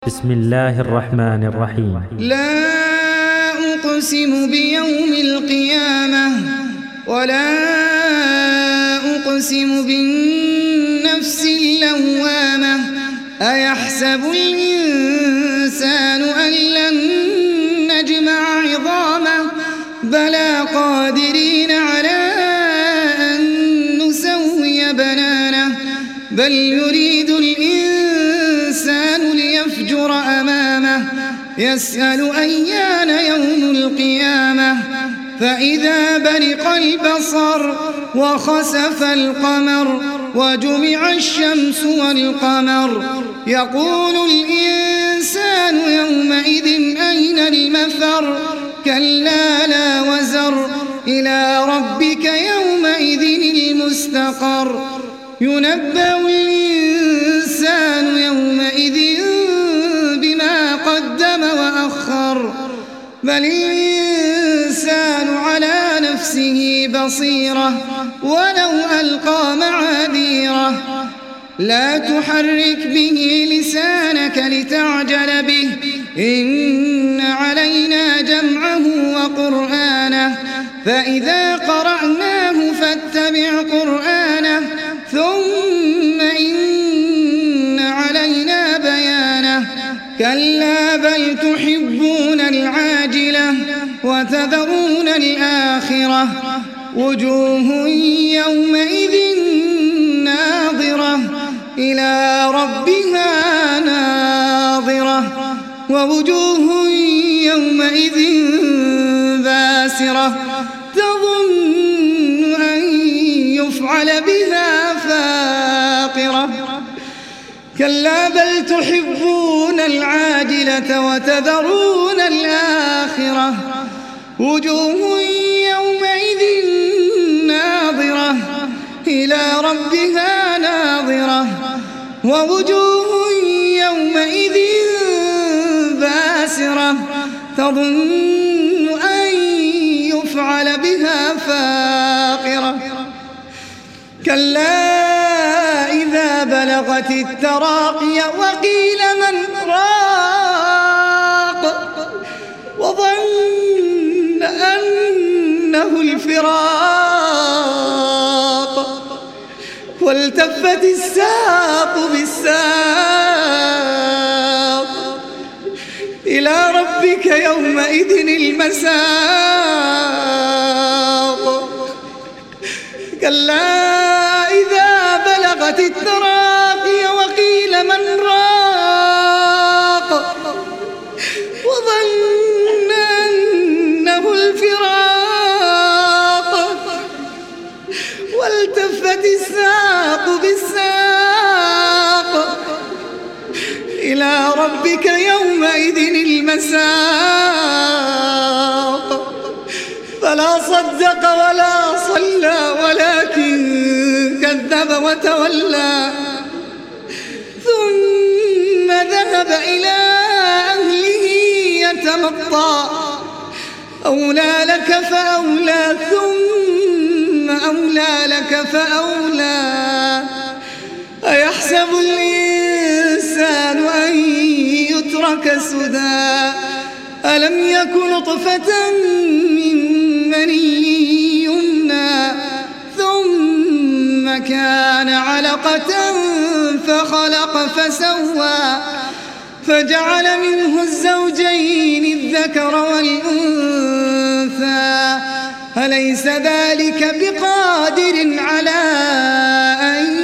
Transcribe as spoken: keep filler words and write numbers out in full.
بسم الله الرحمن الرحيم. لا أقسم بيوم القيامة ولا أقسم بالنفس اللوامة أيحسب الإنسان أن لن نجمع عظامه بلى قادرين على أن نسوي بنانه بل يريد الإنسان ليفجر أمامه يسأل أيان يوم القيامة فإذا برق البصر وخسف القمر وجمع الشمس والقمر يقول الإنسان يومئذ أين المفر كلا لا وزر إلى ربك يومئذ المستقر ينبأ الإنسان يومئذ بما قدم وأخر بل الإنسان على نفسه بصيرة ولو ألقى معاذيره لا تحرك به لسانك لتعجل به إن علينا جمعه وقرآنه فإذا قرأناه فاتبع قرآنه ثم إن علينا بيانه كلا بل تحبون العاجلة وتذرون الآخرة وجوه يومئذ ناظرة إلى ربها ناظرة ووجوه يومئذ باسرة تظن أن يفعل بها فاقرة كلا بل تحبون العاجلة وتذرون الآخرة وجوه يومئذ ناظرة إلى ربها ناظرة ووجوه يومئذ باسرة تظن أن يفعل بها فاقرة كلا إذا بلغت التراقي وقيل من راق وظن أنه الفراق والتفت الساق بالساق إلى ربك يومئذ المساق كلا إذا بلغت التراقي وقيل من راق وظن أنه الفراق والتفت الساق بالساق إلى ربك يومئذ المساق فلا صدق ولا صلى ولكن كذب وتولى ثم ذهب إلى أهله يتمطى أولى لك فأولى ثم أولى لك فأولى أيحسب الإنسان أن يترك سدى ألم يك نطفة من مني يمنى ثم كان علقة فخلق فسوى فجعل منه الزوجين الذكر والأنثى أليس ذلك بقادر على أن